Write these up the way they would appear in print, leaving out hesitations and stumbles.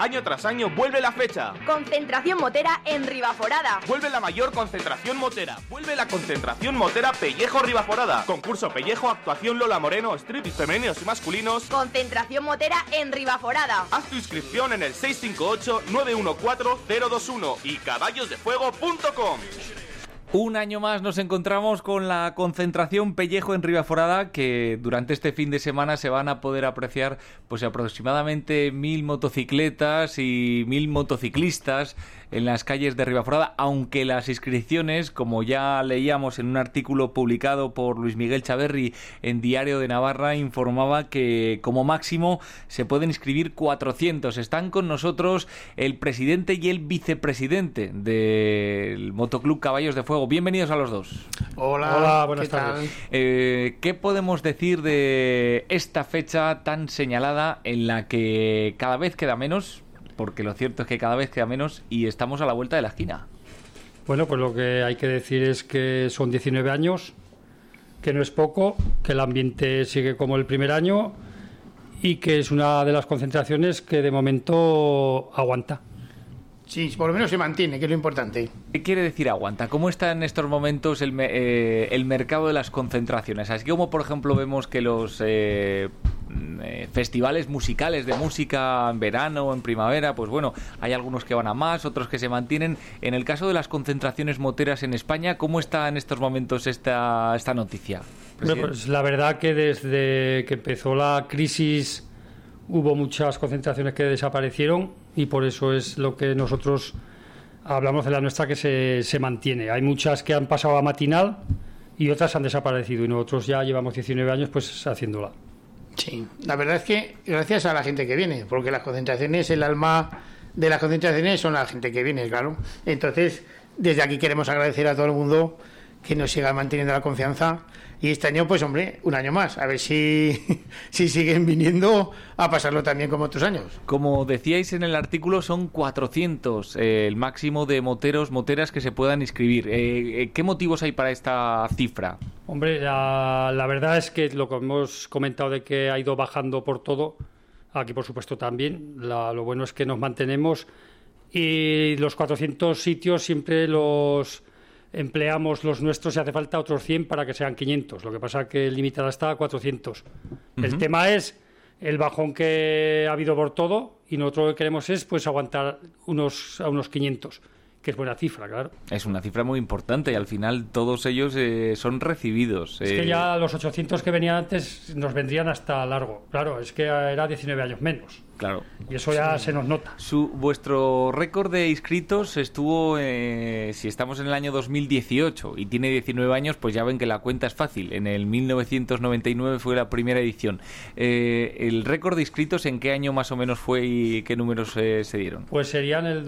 Año tras año vuelve la fecha. Concentración motera en Ribaforada. Vuelve la mayor concentración motera. Vuelve la concentración motera Pellejo Ribaforada. Concurso Pellejo, actuación Lola Moreno, striptease femeninos y masculinos. Concentración motera en Ribaforada. Haz tu inscripción en el 658-914-021 y caballosdefuego.com. Un año más nos encontramos con la concentración Pellejo en Ribaforada, que durante este fin de semana se van a poder apreciar pues aproximadamente 1000 motocicletas y 1000 motociclistas en las calles de Ribaforada, aunque las inscripciones, como ya leíamos en un artículo publicado por Luis Miguel Chaverri en Diario de Navarra, informaba que como máximo se pueden inscribir 400. Están con nosotros el presidente y el vicepresidente del Motoclub Caballos de Fuego. Bienvenidos a los dos. Hola, buenas tardes. ¿Qué podemos decir de esta fecha tan señalada en la que cada vez queda menos? Porque lo cierto es que cada vez queda menos y estamos a la vuelta de la esquina. Bueno, pues lo que hay que decir es que son 19 años, que no es poco, que el ambiente sigue como el primer año y que es una de las concentraciones que de momento aguanta. Sí, por lo menos se mantiene, que es lo importante. ¿Qué quiere decir aguanta? ¿Cómo está en estos momentos el mercado de las concentraciones? Así como, por ejemplo, vemos que los festivales musicales de música en verano o en primavera, pues bueno, hay algunos que van a más, otros que se mantienen. En el caso de las concentraciones moteras en España, ¿cómo está en estos momentos esta noticia? Bueno, pues la verdad que desde que empezó la crisis hubo muchas concentraciones que desaparecieron y por eso es lo que nosotros hablamos de la nuestra, que se mantiene. Hay muchas que han pasado a matinal y otras han desaparecido y nosotros ya llevamos 19 años pues haciéndola. Sí, la verdad es que gracias a la gente que viene, porque las concentraciones, el alma de las concentraciones son la gente que viene, claro. Entonces, desde aquí queremos agradecer a todo el mundo que nos siga manteniendo la confianza. Y este año, pues hombre, un año más, a ver si siguen viniendo a pasarlo también como otros años. Como decíais en el artículo, son 400 el máximo de moteras que se puedan inscribir. ¿Qué motivos hay para esta cifra? Hombre, la verdad es que lo que hemos comentado de que ha ido bajando por todo, aquí por supuesto también, lo bueno es que nos mantenemos y los 400 sitios siempre los empleamos los nuestros y hace falta otros 100 para que sean 500. Lo que pasa es que limitada está a 400. Uh-huh. El tema es el bajón que ha habido por todo y nosotros lo que queremos es pues aguantar a unos 500, que es buena cifra, claro. Es una cifra muy importante y al final todos ellos son recibidos. Es que ya los 800 que venían antes nos vendrían hasta largo. Claro, es que era 19 años menos. Claro. Y eso ya se nos nota. Vuestro récord de inscritos estuvo, si estamos en el año 2018 y tiene 19 años, pues ya ven que la cuenta es fácil. En el 1999 fue la primera edición. ¿El récord de inscritos en qué año más o menos fue y qué números se dieron? Pues serían el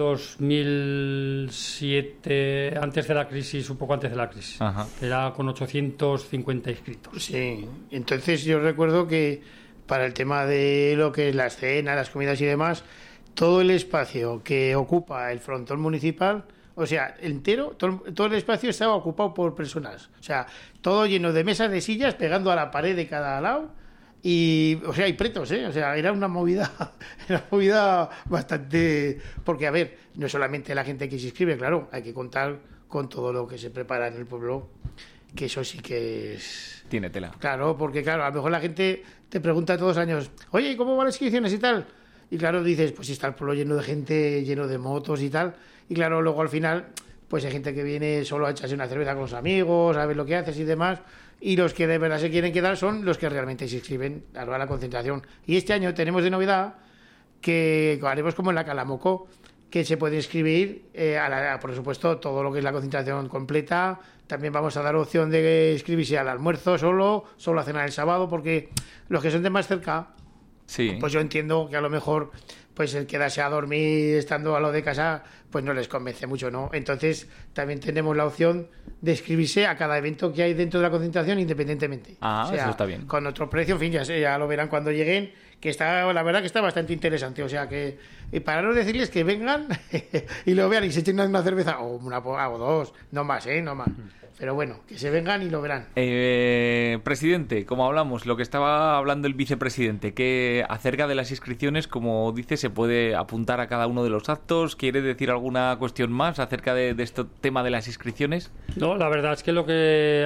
2007, antes de la crisis, un poco antes de la crisis. Ajá. Era con 850 inscritos. Sí, entonces yo recuerdo que para el tema de lo que es la escena, las comidas y demás, todo el espacio que ocupa el frontón municipal, o sea, entero, todo el espacio estaba ocupado por personas. O sea, todo lleno de mesas, de sillas, pegando a la pared de cada lado. Y, o sea, hay pretos, ¿eh? O sea, era una movida bastante... Porque, a ver, no es solamente la gente que se inscribe, claro, hay que contar con todo lo que se prepara en el pueblo, que eso sí que es... Tiene tela. Claro, porque claro, a lo mejor la gente te pregunta todos los años, oye, ¿y cómo van las inscripciones y tal? Y claro, dices, pues si está el pueblo lleno de gente, lleno de motos y tal. Y claro, luego al final, pues hay gente que viene solo a echarse una cerveza con los amigos, a ver lo que haces y demás. Y los que de verdad se quieren quedar son los que realmente se inscriben a la concentración. Y este año tenemos de novedad que haremos como en la Calamoco, que se puede inscribir, por supuesto, todo lo que es la concentración completa. También vamos a dar opción de inscribirse al almuerzo solo a cenar el sábado, porque los que son de más cerca, sí, pues yo entiendo que a lo mejor pues el quedarse a dormir estando a lo de casa, pues no les convence mucho, ¿no? Entonces también tenemos la opción de inscribirse a cada evento que hay dentro de la concentración independientemente. Ah, o sea, eso está bien. Con otro precio, en fin, ya lo verán cuando lleguen, que está, la verdad que está bastante interesante. O sea que, para no decirles que vengan y lo vean y se echen una cerveza o dos, no más, no más. Pero bueno, que se vengan y lo verán. Presidente, como hablamos, lo que estaba hablando el vicepresidente, que acerca de las inscripciones, como dice, se puede apuntar a cada uno de los actos. ¿Quiere decir alguna cuestión más acerca de este tema de las inscripciones? No, la verdad es que lo que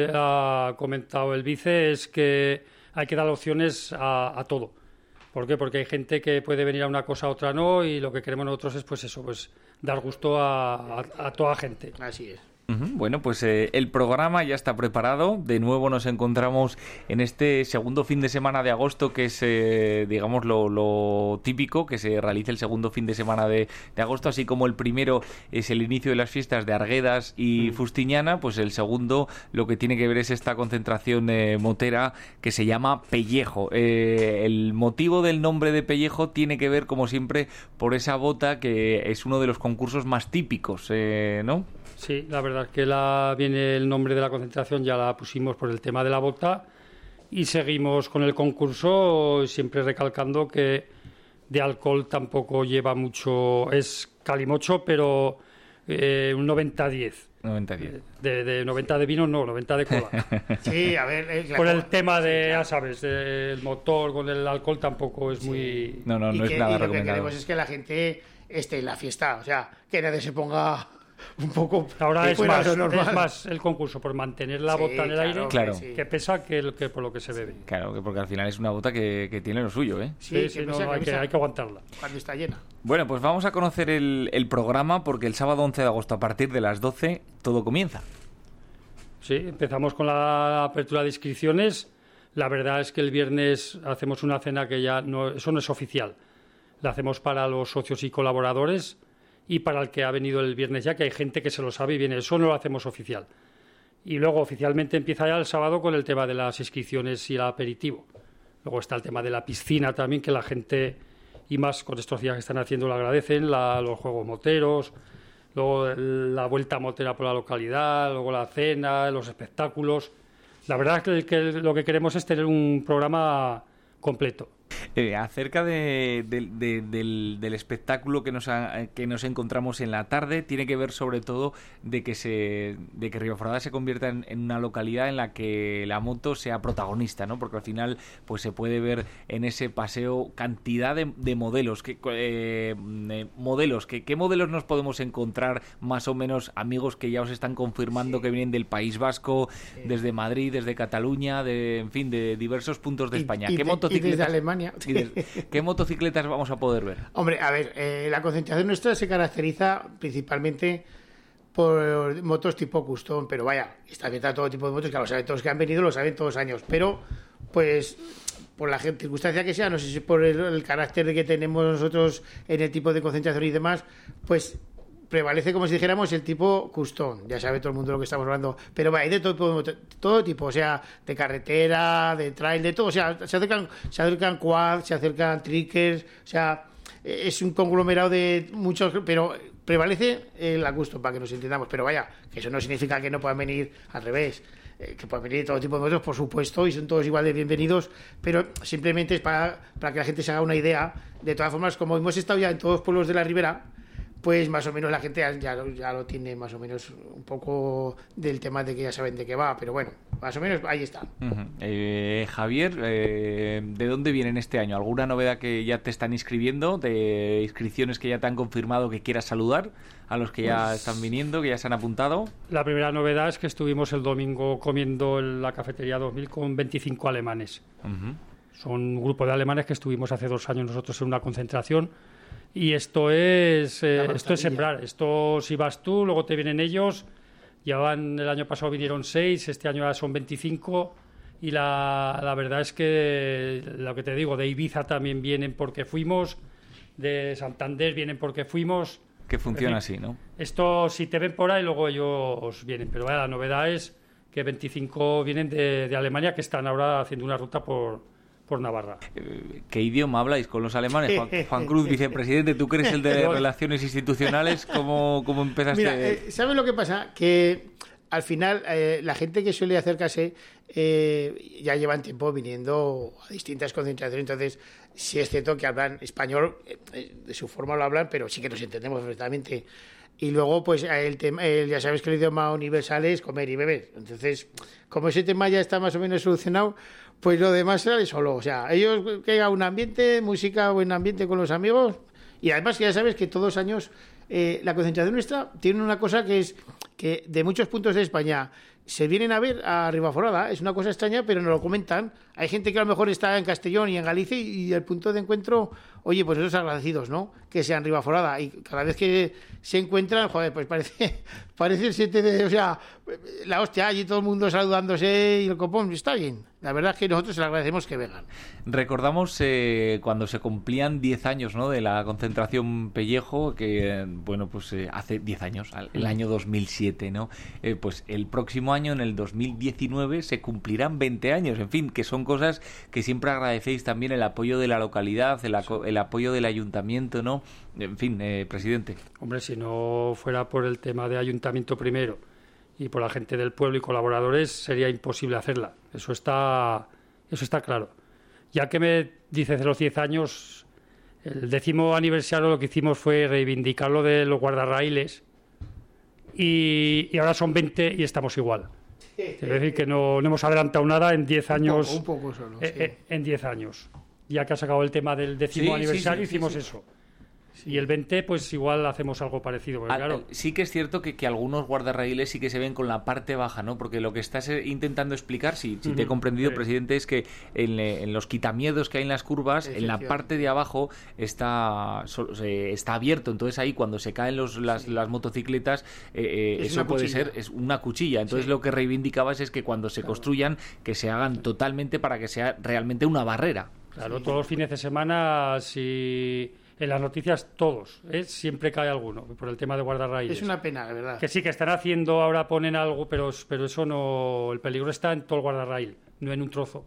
ha comentado el vice es que hay que dar opciones a todo. ¿Por qué? Porque hay gente que puede venir a una cosa, a otra no, y lo que queremos nosotros es pues eso, pues dar gusto a toda gente. Así es. Bueno, pues el programa ya está preparado. De nuevo nos encontramos en este segundo fin de semana de agosto, que es, digamos, lo típico, que se realice el segundo fin de semana de agosto, así como el primero es el inicio de las fiestas de Arguedas y Fustiñana, pues el segundo lo que tiene que ver es esta concentración motera que se llama Pellejo. El motivo del nombre de Pellejo tiene que ver, como siempre, por esa bota que es uno de los concursos más típicos, ¿no? Sí, la verdad que viene el nombre de la concentración, ya la pusimos por el tema de la bota y seguimos con el concurso, siempre recalcando que de alcohol tampoco lleva mucho, es calimocho, pero un 90-10. 90-10. De 90 de vino, no, 90 de cola. Sí, a ver... Por el tema de, ya sabes, el motor con el alcohol tampoco es muy... No es nada recomendado. Lo que queremos es que la gente esté en la fiesta, o sea, que nadie se ponga... un poco ahora es más el concurso por mantener la bota en el aire, claro, que pesa que por lo que se bebe. Claro, porque al final es una bota que tiene lo suyo, ¿eh? Sí, hay que aguantarla cuando está llena. Bueno, pues vamos a conocer el programa, porque el sábado 11 de agosto a partir de las 12 todo comienza. Sí, empezamos con la apertura de inscripciones. La verdad es que el viernes hacemos una cena que ya eso no es oficial, la hacemos para los socios y colaboradores y para el que ha venido el viernes ya, que hay gente que se lo sabe y viene, eso no lo hacemos oficial. Y luego oficialmente empieza ya el sábado con el tema de las inscripciones y el aperitivo. Luego está el tema de la piscina también, que la gente, y más con estos días que están haciendo, lo agradecen, los juegos moteros, luego la vuelta motera por la localidad, luego la cena, los espectáculos. La verdad es que lo que queremos es tener un programa completo. Acerca del espectáculo que nos encontramos en la tarde, tiene que ver sobre todo de que Ribaforada se convierta en una localidad en la que la moto sea protagonista, ¿no? Porque al final pues se puede ver en ese paseo cantidad de modelos. ¿Qué modelos nos podemos encontrar más o menos, amigos que ya os están confirmando que vienen del País Vasco, desde Madrid, desde Cataluña, de diversos puntos de España? ¿Qué motocicletas? Y desde Alemania. ¿Qué motocicletas vamos a poder ver? Hombre, a ver, la concentración nuestra se caracteriza principalmente por motos tipo custom, pero vaya, está abierta a todo tipo de motos, que lo saben todos que han venido, lo saben todos los años, pero pues por la circunstancia que sea, no sé si por el carácter que tenemos nosotros en el tipo de concentración y demás, pues prevalece, como si dijéramos, el tipo custom. Ya sabe todo el mundo lo que estamos hablando. Pero va, hay de todo tipo, o sea, de carretera, de trail, de todo. O sea, se acercan quad, se acercan trickers, o sea, es un conglomerado de muchos, pero prevalece la custom, para que nos entendamos. Pero vaya, que eso no significa que no puedan venir al revés. Que pueden venir todo tipo de motos, por supuesto, y son todos igual de bienvenidos, pero simplemente es para que la gente se haga una idea. De todas formas, como hemos estado ya en todos los pueblos de la Ribera, pues más o menos la gente ya lo tiene más o menos un poco del tema de que ya saben de qué va, pero bueno, más o menos ahí está. Javier, ¿de dónde vienen este año? ¿Alguna novedad que ya te están inscribiendo? ¿De inscripciones que ya te han confirmado que quieras saludar a los que ya están viniendo, que ya se han apuntado? La primera novedad es que estuvimos el domingo comiendo en la cafetería 2000 con 25 alemanes. Son un grupo de alemanes que estuvimos hace 2 años nosotros en una concentración. Y esto es sembrar. Esto, si vas tú, luego te vienen ellos. El año pasado vinieron 6, este año ya son 25. Y la verdad es que, lo que te digo, de Ibiza también vienen porque fuimos, de Santander vienen porque fuimos. Que funciona así, ¿no? Esto, si te ven por ahí, luego ellos vienen. Pero la novedad es que 25 vienen de Alemania, que están ahora haciendo una ruta por Navarra. ¿Qué idioma habláis con los alemanes? Juan Cruz, vicepresidente, tú que eres el de Relaciones Institucionales, ¿cómo empezaste? Mira, ¿sabes lo que pasa? Que al final la gente que suele acercarse ya llevan tiempo viniendo a distintas concentraciones, entonces sí es cierto que hablan español, de su forma lo hablan, pero sí que nos entendemos perfectamente. Y luego, pues, ya sabes que el idioma universal es comer y beber. Entonces, como ese tema ya está más o menos solucionado, pues lo demás sale solo. O sea, ellos que haya un ambiente, música, buen ambiente con los amigos. Y además, ya sabes que todos los años la concentración nuestra tiene una cosa que es que de muchos puntos de España se vienen a ver a Ribaforada. Es una cosa extraña, pero nos lo comentan. Hay gente que a lo mejor está en Castellón y en Galicia y el punto de encuentro, oye, pues esos agradecidos, ¿no? Que sean Ribaforada. Y cada vez que se encuentran, joder, pues parece el 7 de... O sea, la hostia, allí todo el mundo saludándose y el copón. Está bien. La verdad es que nosotros les agradecemos que vengan. Recordamos cuando se cumplían 10 años, ¿no?, de la concentración Pellejo, que, bueno, pues hace 10 años, el año 2007, ¿no? Pues el próximo año, en el 2019, se cumplirán 20 años. En fin, que son cosas que siempre agradecéis también, el apoyo de la localidad, el apoyo del ayuntamiento, ¿no? En fin, presidente. Hombre, si no fuera por el tema de ayuntamiento primero y por la gente del pueblo y colaboradores, sería imposible hacerla. Eso está claro. Ya que me dices de los 10 años, el 10º aniversario lo que hicimos fue reivindicar lo de los guardarraíles y ahora son 20 y estamos igual. Es decir, que no hemos adelantado nada en 10 años. Un poco solo, sí. En 10 años. Ya que ha sacado el tema del 10º aniversario, hicimos eso. Y el 20, pues igual hacemos algo parecido. Porque, claro, sí que es cierto que algunos guardarraíles sí que se ven con la parte baja, ¿no? Porque lo que estás intentando explicar, si te he comprendido, presidente, es que en los quitamiedos que hay en las curvas, en la parte de abajo está abierto. Entonces ahí cuando se caen las motocicletas, eso puede ser una cuchilla. Entonces lo que reivindicabas es que cuando se construyan, que se hagan totalmente para que sea realmente una barrera. Claro, todos los fines de semana, en las noticias todos, siempre cae alguno por el tema de guardarraíles. Es una pena, de verdad. Que sí, que están haciendo, ahora ponen algo, pero eso no, el peligro está en todo el guardarraíl, no en un trozo.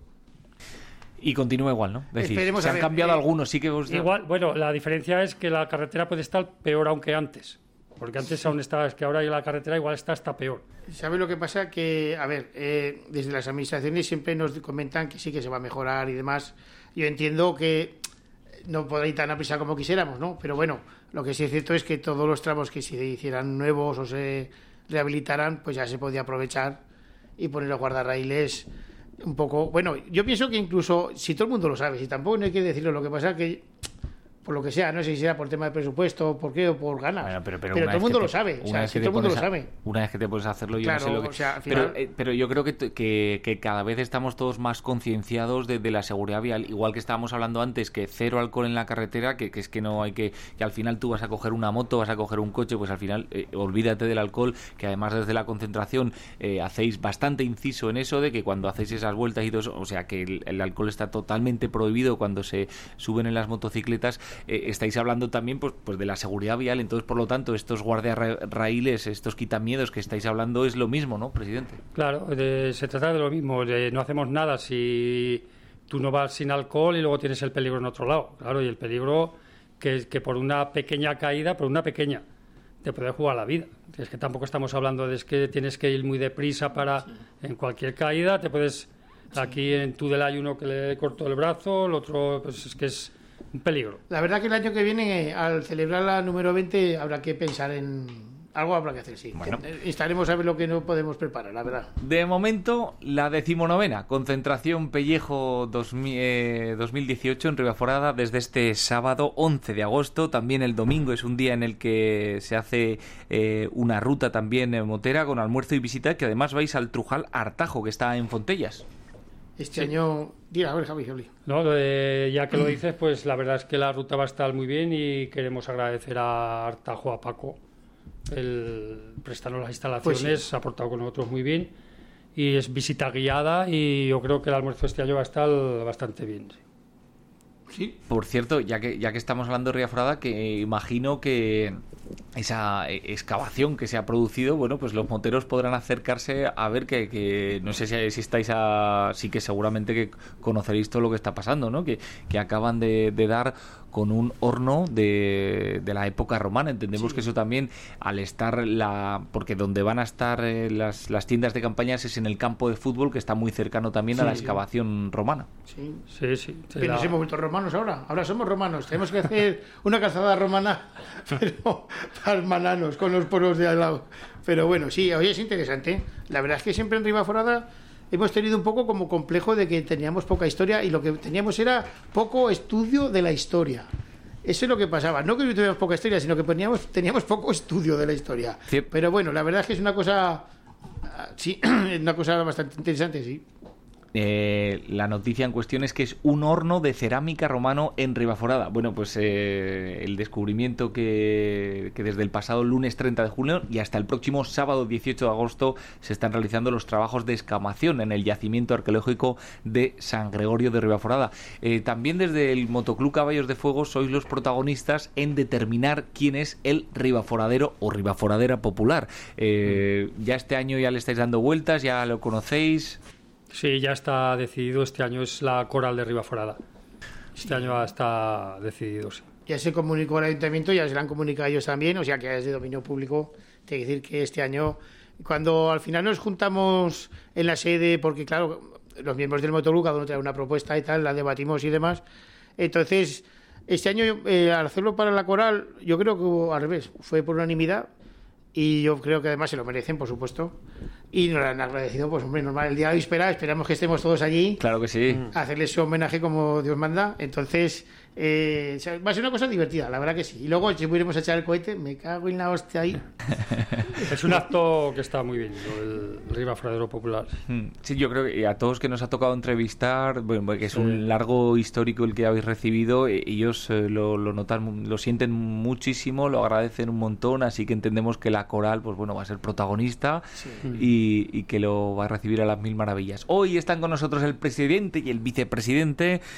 Y continúa igual, ¿no? Es decir, esperemos se han cambiado algunos, sí que... Igual, bueno, la diferencia es que la carretera puede estar peor aún que antes, porque antes aún estaba, es que ahora la carretera igual está hasta peor. ¿Sabes lo que pasa? Que, a ver, desde las administraciones siempre nos comentan que sí que se va a mejorar y demás. Yo entiendo que no podrá ir tan a prisa como quisiéramos, ¿no? Pero bueno, lo que sí es cierto es que todos los tramos que se hicieran nuevos o se rehabilitaran, pues ya se podía aprovechar y poner los guardarraíles un poco... Bueno, yo pienso que incluso, si todo el mundo lo sabe, si tampoco no hay que decirlo, lo que pasa que, por lo que sea, no sé si será por tema de presupuesto, por qué, o por ganas, bueno, pero todo el mundo lo sabe, o sea, si todo el mundo lo sabe. Una vez que te puedes hacerlo, yo claro, no sé lo que... O sea, al final... pero yo creo que cada vez estamos todos más concienciados de la seguridad vial, igual que estábamos hablando antes, que cero alcohol en la carretera, que es que no hay que al final tú vas a coger una moto, vas a coger un coche, pues al final olvídate del alcohol, que además desde la concentración hacéis bastante inciso en eso, de que cuando hacéis esas vueltas y todo eso, o sea, que el alcohol está totalmente prohibido cuando se suben en las motocicletas. Estáis hablando también pues de la seguridad vial, entonces por lo tanto estos guardarraíles, estos quitamiedos que estáis hablando es lo mismo, ¿no, presidente? Claro, se trata de lo mismo, no hacemos nada si tú no vas sin alcohol y luego tienes el peligro en otro lado, claro, y el peligro que por una pequeña caída, te puede jugar la vida. Es que tampoco estamos hablando de que tienes que ir muy deprisa para en cualquier caída, te puedes aquí en Tudela hay uno que le cortó el brazo, el otro pues es que es un peligro. La verdad que el año que viene, al celebrar la número 20, habrá que pensar en... Algo habrá que hacer, sí. Bueno. Estaremos a ver lo que no podemos preparar, la verdad. De momento, la 19ª concentración Pellejo 2018 en Ribaforada desde este sábado 11 de agosto. También el domingo es un día en el que se hace una ruta también motera con almuerzo y visita, que además vais al Trujal Artajo, que está en Fontellas. Este año... Dile, a ver, Javi. No, ya que lo dices, pues la verdad es que la ruta va a estar muy bien y queremos agradecer a Artajo, a Paco, el prestarnos las instalaciones, pues sí. Ha aportado con nosotros muy bien y es visita guiada y yo creo que el almuerzo este año va a estar bastante bien. Sí. Por cierto, ya que estamos hablando de Ribaforada, que imagino que esa excavación que se ha producido, bueno, pues los moteros podrán acercarse a ver que no sé si estáis sí que seguramente que conoceréis todo lo que está pasando, ¿no? Que acaban de dar con un horno de la época romana. Entendemos que eso también, al estar porque donde van a estar las tiendas de campañas es en el campo de fútbol, que está muy cercano también a la excavación romana. Sí. Que nos hemos vuelto romanos ahora somos romanos, tenemos que hacer una calzada romana, pero almananos, con los poros de al lado. Pero bueno, sí, hoy es interesante. La verdad es que siempre en Ribaforada hemos tenido un poco como complejo de que teníamos poca historia, y lo que teníamos era poco estudio de la historia. Eso es lo que pasaba. No que tuviéramos poca historia, sino que teníamos poco estudio de la historia. Sí. Pero bueno, la verdad es que es una cosa... Sí, es una cosa bastante interesante, sí. La noticia en cuestión es que es un horno de cerámica romano en Ribaforada. Bueno, pues el descubrimiento que desde el pasado lunes 30 de junio y hasta el próximo sábado 18 de agosto se están realizando los trabajos de excavación en el yacimiento arqueológico de San Gregorio de Ribaforada. También desde el Motoclub Caballos de Fuego sois los protagonistas en determinar quién es el ribaforadero o ribaforadera popular. Ya este año ya le estáis dando vueltas, ya lo conocéis. Sí, ya está decidido. Este año es la coral de Ribaforada. Este año ya está decidido, sí. Ya se comunicó al ayuntamiento, ya se lo han comunicado ellos también, o sea que es de dominio público. Te que decir que este año, cuando al final nos juntamos en la sede, porque claro, los miembros del Motoclub, cada uno trae una propuesta y tal, la debatimos y demás. Entonces, este año, al hacerlo para la coral, yo creo que al revés, fue por unanimidad. Y yo creo que además se lo merecen, por supuesto. Y nos lo han agradecido, pues hombre, normal. El día de hoy esperamos que estemos todos allí. Claro que sí. A hacerles su homenaje como Dios manda. Entonces, va a ser una cosa divertida, la verdad que sí. Y luego, si pudiéramos echar el cohete, me cago en la hostia ahí. Es un acto que está muy bien, el Ribaforadero Popular. Sí, yo creo que a todos que nos ha tocado entrevistar, bueno, que es un largo histórico el que habéis recibido, ellos lo notan, lo sienten muchísimo, lo agradecen un montón, así que entendemos que la coral, pues bueno, va a ser protagonista y que lo va a recibir a las mil maravillas. Hoy están con nosotros el presidente y el vicepresidente